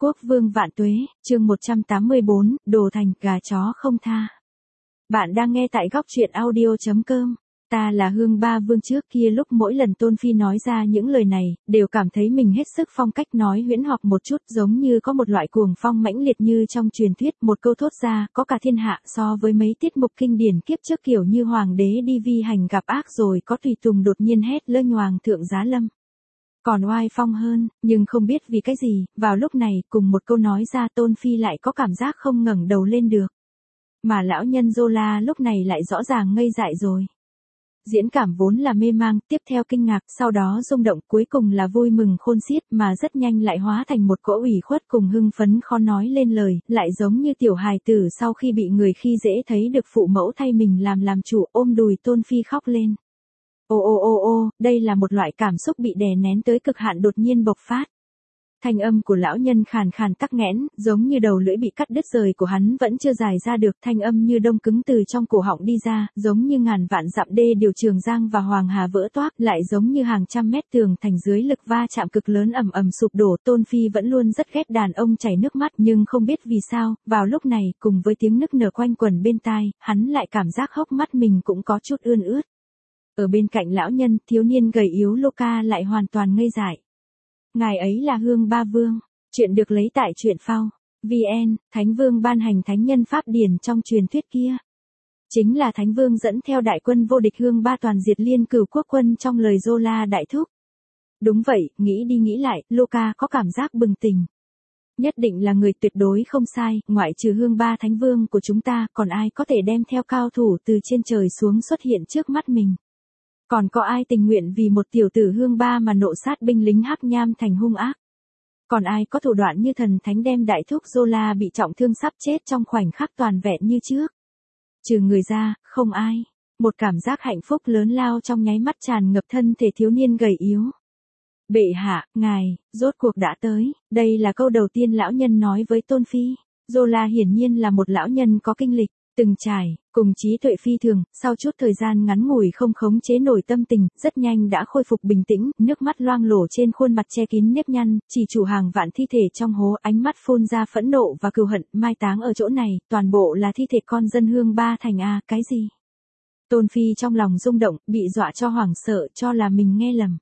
Quốc vương vạn tuế, chương 184, đồ thành, gà chó không tha. Bạn đang nghe tại góc truyện audio.com. Ta là Hương Ba Vương. Trước kia lúc mỗi lần Tôn Phi nói ra những lời này, đều cảm thấy mình hết sức phong cách nói huyễn hoặc một chút, giống như có một loại cuồng phong mãnh liệt như trong truyền thuyết, một câu thốt ra, có cả thiên hạ. So với mấy tiết mục kinh điển kiếp trước kiểu như hoàng đế đi vi hành gặp ác rồi có tùy tùng đột nhiên hét lơ nhoàng thượng giá lâm. Còn oai phong hơn, nhưng không biết vì cái gì, vào lúc này, cùng một câu nói ra Tôn Phi lại có cảm giác không ngẩng đầu lên được. Mà lão nhân Zola lúc này lại rõ ràng ngây dại rồi. Diễn cảm vốn là mê mang, tiếp theo kinh ngạc, sau đó rung động, cuối cùng là vui mừng khôn xiết, mà rất nhanh lại hóa thành một cỗ ủy khuất cùng hưng phấn khó nói lên lời, lại giống như tiểu hài tử sau khi bị người khi dễ thấy được phụ mẫu thay mình làm chủ, ôm đùi Tôn Phi khóc lên. Ô, đây là một loại cảm xúc bị đè nén tới cực hạn đột nhiên bộc phát. Thanh âm của lão nhân khàn khàn tắc nghẽn, giống như đầu lưỡi bị cắt đứt rời của hắn vẫn chưa dài ra được, thanh âm như đông cứng từ trong cổ họng đi ra, giống như ngàn vạn dặm đê điều Trường Giang và Hoàng Hà vỡ toác, lại giống như hàng trăm mét tường thành dưới lực va chạm cực lớn ầm ầm sụp đổ. Tôn Phi vẫn luôn rất ghét đàn ông chảy nước mắt, nhưng không biết vì sao, vào lúc này, cùng với tiếng nức nở quanh quẩn bên tai, hắn lại cảm giác hốc mắt mình cũng có chút ươn ướt. Ở bên cạnh lão nhân, thiếu niên gầy yếu Luca lại hoàn toàn ngây dại. Ngài ấy là Hương Ba Vương. Chuyện được lấy tại truyện phao. VN, Thánh Vương ban hành thánh nhân pháp điển trong truyền thuyết kia. Chính là Thánh Vương dẫn theo đại quân vô địch Hương Ba toàn diệt Liên Cửu quốc quân trong lời Zola đại thúc. Đúng vậy, nghĩ đi nghĩ lại, Luca có cảm giác bừng tỉnh. Nhất định là người tuyệt đối không sai, ngoại trừ Hương Ba Thánh Vương của chúng ta, còn ai có thể đem theo cao thủ từ trên trời xuống xuất hiện trước mắt mình. Còn có ai tình nguyện vì một tiểu tử Hương Ba mà nộ sát binh lính Hắc Nham thành hung ác? Còn ai có thủ đoạn như thần thánh đem đại thúc Zola bị trọng thương sắp chết trong khoảnh khắc toàn vẹn như trước? Trừ người ra, không ai. Một cảm giác hạnh phúc lớn lao trong nháy mắt tràn ngập thân thể thiếu niên gầy yếu. Bệ hạ, ngài, rốt cuộc đã tới. Đây là câu đầu tiên lão nhân nói với Tôn Phi. Zola hiển nhiên là một lão nhân có kinh lịch, từng trải, cùng trí tuệ phi thường, sau chút thời gian ngắn ngủi không khống chế nổi tâm tình, rất nhanh đã khôi phục bình tĩnh, nước mắt loang lổ trên khuôn mặt che kín nếp nhăn, chỉ chủ hàng vạn thi thể trong hố, ánh mắt phun ra phẫn nộ và cừu hận, mai táng ở chỗ này, toàn bộ là thi thể con dân Hương Ba thành a, cái gì? Tôn Phi trong lòng rung động, bị dọa cho hoảng sợ, cho là mình nghe lầm.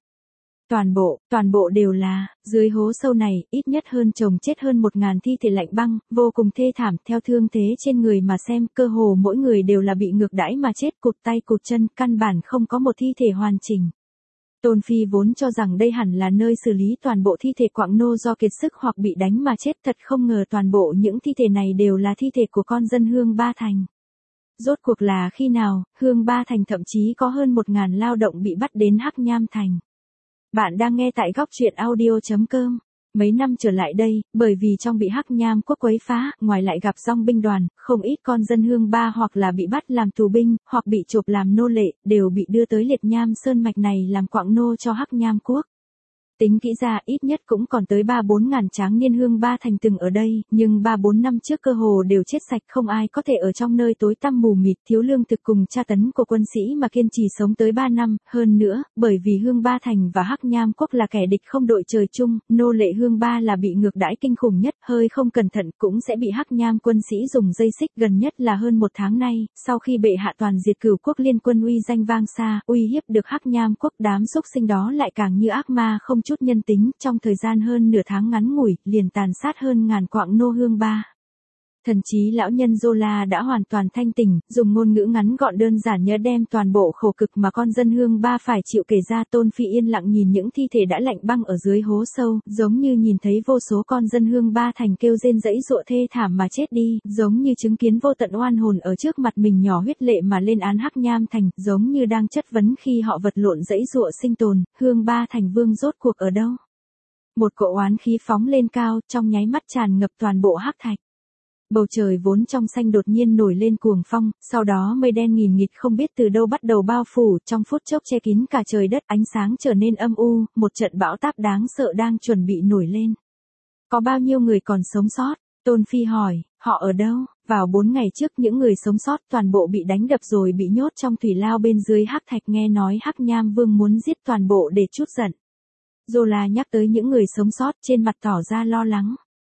Toàn bộ đều là, dưới hố sâu này, ít nhất hơn chồng chết hơn 1000 thi thể lạnh băng, vô cùng thê thảm, theo thương thế trên người mà xem, cơ hồ mỗi người đều là bị ngược đãi mà chết, cụt tay cụt chân, căn bản không có một thi thể hoàn chỉnh. Tôn Phi vốn cho rằng đây hẳn là nơi xử lý toàn bộ thi thể quạng nô do kiệt sức hoặc bị đánh mà chết, thật không ngờ toàn bộ những thi thể này đều là thi thể của con dân Hương Ba thành. Rốt cuộc là khi nào, Hương Ba thành thậm chí có hơn 1000 lao động bị bắt đến Hắc Nham thành. Bạn đang nghe tại góc truyện audio.com. Mấy năm trở lại đây, bởi vì trong bị Hắc Nham quốc quấy phá, ngoài lại gặp dòng binh đoàn, không ít con dân Hương Ba hoặc là bị bắt làm tù binh, hoặc bị chộp làm nô lệ, đều bị đưa tới Liệt Nham Sơn mạch này làm quạng nô cho Hắc Nham quốc. Tính kỹ ra ít nhất cũng còn tới 3-4 ngàn tráng niên Hương Ba thành từng ở đây, nhưng 3-4 năm trước cơ hồ đều chết sạch, không ai có thể ở trong nơi tối tăm mù mịt thiếu lương thực cùng tra tấn của quân sĩ mà kiên trì sống tới 3 năm, hơn nữa, bởi vì Hương Ba thành và Hắc Nham quốc là kẻ địch không đội trời chung, nô lệ Hương Ba là bị ngược đãi kinh khủng nhất, hơi không cẩn thận cũng sẽ bị Hắc Nham quân sĩ dùng dây xích, gần nhất là hơn 1 tháng nay, sau khi bệ hạ toàn diệt Cửu quốc liên quân uy danh vang xa, uy hiếp được Hắc Nham quốc, đám xúc sinh đó lại càng như ác ma không chút nhân tính, trong thời gian hơn nửa tháng ngắn ngủi, liền tàn sát hơn ngàn quạng nô Hương Ba. Thần chí lão nhân Zola đã hoàn toàn thanh tỉnh, dùng ngôn ngữ ngắn gọn đơn giản nhớ đem toàn bộ khổ cực mà con dân Hương Ba phải chịu kể ra. Tôn Phi yên lặng nhìn những thi thể đã lạnh băng ở dưới hố sâu, giống như nhìn thấy vô số con dân Hương Ba thành kêu rên rẫy giụa thê thảm mà chết đi, giống như chứng kiến vô tận oan hồn ở trước mặt mình nhỏ huyết lệ mà lên án Hắc Nham thành, giống như đang chất vấn khi họ vật lộn dẫy giụa sinh tồn, Hương Ba thành vương rốt cuộc ở đâu? Một cỗ oán khí phóng lên cao, trong nháy mắt tràn ngập toàn bộ Hắc thạch. Bầu trời vốn trong xanh đột nhiên nổi lên cuồng phong, sau đó mây đen nghìn nghịt không biết từ đâu bắt đầu bao phủ, trong phút chốc che kín cả trời đất, ánh sáng trở nên âm u, một trận bão táp đáng sợ đang chuẩn bị nổi lên. Có bao nhiêu người còn sống sót? Tôn Phi hỏi, họ ở đâu? Vào 4 ngày trước những người sống sót toàn bộ bị đánh đập rồi bị nhốt trong thủy lao bên dưới Hắc thạch, nghe nói Hắc Nham vương muốn giết toàn bộ để trút giận. Zola nhắc tới những người sống sót trên mặt tỏ ra lo lắng.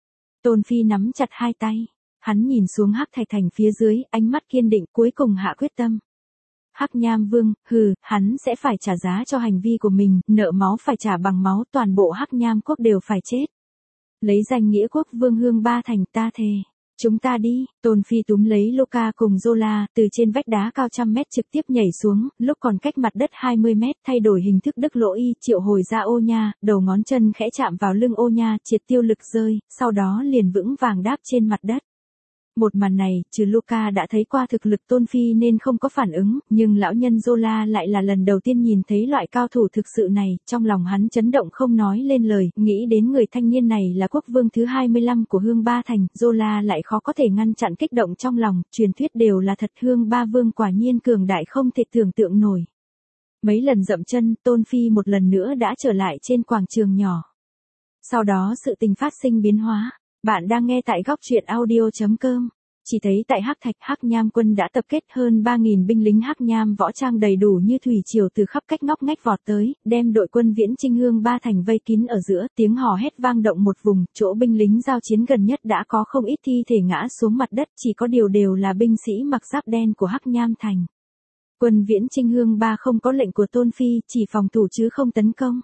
Tôn Phi nắm chặt hai tay. Hắn nhìn xuống Hắc Thạch Thành phía dưới, ánh mắt kiên định, cuối cùng hạ quyết tâm. Hắc Nham Vương, hắn sẽ phải trả giá cho hành vi của mình, nợ máu phải trả bằng máu, toàn bộ Hắc Nham quốc đều phải chết. Lấy danh nghĩa quốc vương Hương Ba Thành, ta thề. Chúng ta đi. Tôn Phi túm lấy Luca cùng Zola, từ trên vách đá cao trăm mét trực tiếp nhảy xuống, lúc còn cách mặt đất 20 mét, thay đổi hình thức Đức Lỗ Y, triệu hồi ra ô nha, đầu ngón chân khẽ chạm vào lưng ô nha, triệt tiêu lực rơi, sau đó liền vững vàng đáp trên mặt đất. Một màn này, trừ Luca đã thấy qua thực lực Tôn Phi nên không có phản ứng, nhưng lão nhân Zola lại là lần đầu tiên nhìn thấy loại cao thủ thực sự này, trong lòng hắn chấn động không nói lên lời, nghĩ đến người thanh niên này là quốc vương thứ 25 của Hương Ba Thành, Zola lại khó có thể ngăn chặn kích động trong lòng, truyền thuyết đều là thật, Hương Ba Vương quả nhiên cường đại không thể tưởng tượng nổi. Mấy lần dậm chân, Tôn Phi một lần nữa đã trở lại trên quảng trường nhỏ. Sau đó sự tình phát sinh biến hóa. Bạn đang nghe tại góc truyện audio.com. Chỉ thấy tại Hắc Thạch, Hắc Nham quân đã tập kết hơn 3.000 binh lính Hắc Nham võ trang đầy đủ như thủy triều từ khắp cách ngóc ngách vọt tới, đem đội quân Viễn Chinh Hương Ba Thành vây kín ở giữa, tiếng hò hét vang động một vùng, chỗ binh lính giao chiến gần nhất đã có không ít thi thể ngã xuống mặt đất, chỉ có điều đều là binh sĩ mặc giáp đen của Hắc Nham Thành. Quân Viễn Chinh Hương Ba không có lệnh của Tôn Phi, chỉ phòng thủ chứ không tấn công.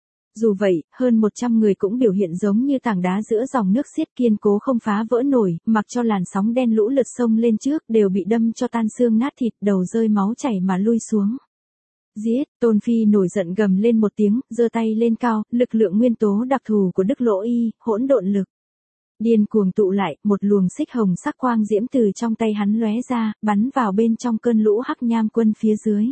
Dù vậy, hơn 100 người cũng biểu hiện giống như tảng đá giữa dòng nước xiết kiên cố không phá vỡ nổi, mặc cho làn sóng đen lũ lượt sông lên trước đều bị đâm cho tan xương nát thịt, đầu rơi máu chảy mà lui xuống. Giết, Tôn Phi nổi giận gầm lên một tiếng, giơ tay lên cao, lực lượng nguyên tố đặc thù của Đức Lỗ Y, hỗn độn lực. Điên cuồng tụ lại, một luồng xích hồng sắc quang diễm từ trong tay hắn lóe ra, bắn vào bên trong cơn lũ Hắc Nham quân phía dưới.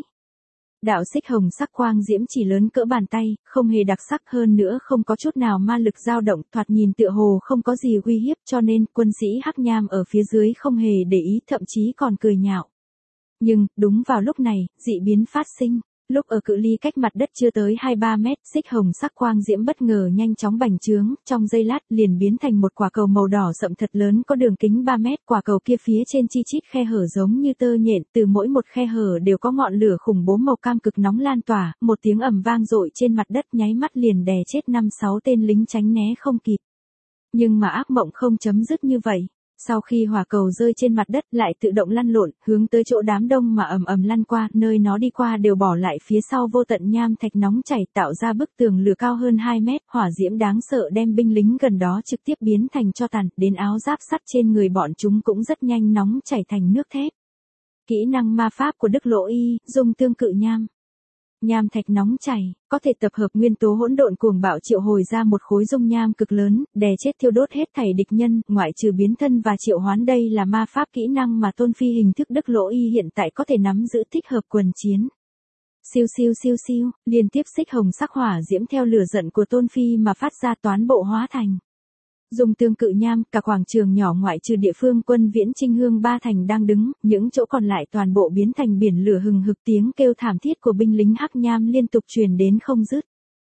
Đạo xích hồng sắc quang diễm chỉ lớn cỡ bàn tay, không hề đặc sắc, hơn nữa không có chút nào ma lực dao động, thoạt nhìn tựa hồ không có gì uy hiếp, cho nên quân sĩ Hắc Nham ở phía dưới không hề để ý, thậm chí còn cười nhạo. Nhưng, đúng vào lúc này, dị biến phát sinh. Lúc ở cự ly cách mặt đất chưa tới 2-3 mét, xích hồng sắc quang diễm bất ngờ nhanh chóng bành trướng, trong giây lát liền biến thành một quả cầu màu đỏ sậm thật lớn có đường kính 3 mét, quả cầu kia phía trên chi chít khe hở giống như tơ nhện, từ mỗi một khe hở đều có ngọn lửa khủng bố màu cam cực nóng lan tỏa, một tiếng ầm vang dội trên mặt đất nháy mắt liền đè chết 5-6 tên lính tránh né không kịp. Nhưng mà ác mộng không chấm dứt như vậy. Sau khi hỏa cầu rơi trên mặt đất lại tự động lăn lộn, hướng tới chỗ đám đông mà ầm ầm lăn qua, nơi nó đi qua đều bỏ lại phía sau vô tận nham thạch nóng chảy tạo ra bức tường lửa cao hơn 2 mét, hỏa diễm đáng sợ đem binh lính gần đó trực tiếp biến thành tro tàn, đến áo giáp sắt trên người bọn chúng cũng rất nhanh nóng chảy thành nước thép. Kỹ năng ma pháp của Đức Lỗ Y, dung tương cự nham. Nham thạch nóng chảy, có thể tập hợp nguyên tố hỗn độn cuồng bạo triệu hồi ra một khối dung nham cực lớn, đè chết thiêu đốt hết thảy địch nhân, ngoại trừ biến thân và triệu hoán, đây là ma pháp kỹ năng mà Tôn Phi hình thức Đức Lỗ Y hiện tại có thể nắm giữ thích hợp quần chiến. Siêu siêu siêu siêu, liên tiếp xích hồng sắc hỏa diễm theo lửa giận của Tôn Phi mà phát ra toán bộ hóa thành. Dùng tương cự nham, cả quảng trường nhỏ ngoại trừ địa phương quân Viễn Chinh Hương Ba Thành đang đứng, những chỗ còn lại toàn bộ biến thành biển lửa hừng hực, tiếng kêu thảm thiết của binh lính Hắc Nham liên tục truyền đến không dứt.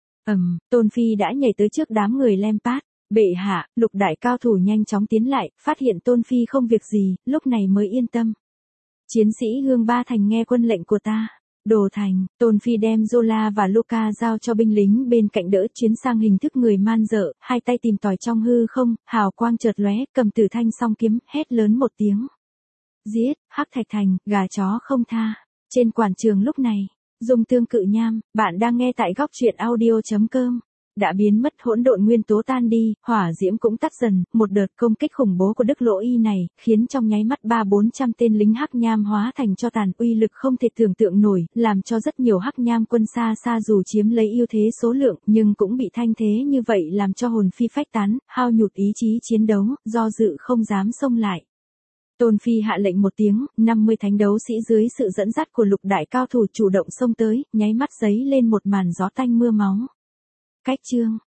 Tôn Phi đã nhảy tới trước đám người Lampard. Bệ hạ, lục đại cao thủ nhanh chóng tiến lại, phát hiện Tôn Phi không việc gì, lúc này mới yên tâm. Chiến sĩ Hương Ba Thành nghe quân lệnh của ta. Đồ thành, Tôn Phi đem Zola và Luca giao cho binh lính bên cạnh đỡ, chiến sang hình thức người man dợ, hai tay tìm tòi trong hư không, hào quang chợt lóe, cầm Tử Thanh song kiếm, hét lớn một tiếng. Giết, Hắc Thạch Thành, gà chó không tha. Trên quảng trường lúc này, dùng tương cự nham, bạn đang nghe tại góc truyện audio.com. Đã biến mất, hỗn độn nguyên tố tan đi, hỏa diễm cũng tắt dần, một đợt công kích khủng bố của Đức Lỗ Y này, khiến trong nháy mắt 300-400 tên lính Hắc Nham hóa thành tro tàn, uy lực không thể tưởng tượng nổi, làm cho rất nhiều Hắc Nham quân xa xa dù chiếm lấy ưu thế số lượng, nhưng cũng bị thanh thế như vậy làm cho hồn phi phách tán, hao nhụt ý chí chiến đấu, do dự không dám xông lại. Tôn Phi hạ lệnh một tiếng, 50 thánh đấu sĩ dưới sự dẫn dắt của lục đại cao thủ chủ động xông tới, nháy mắt giấy lên một màn gió tanh mưa máu. Cách chương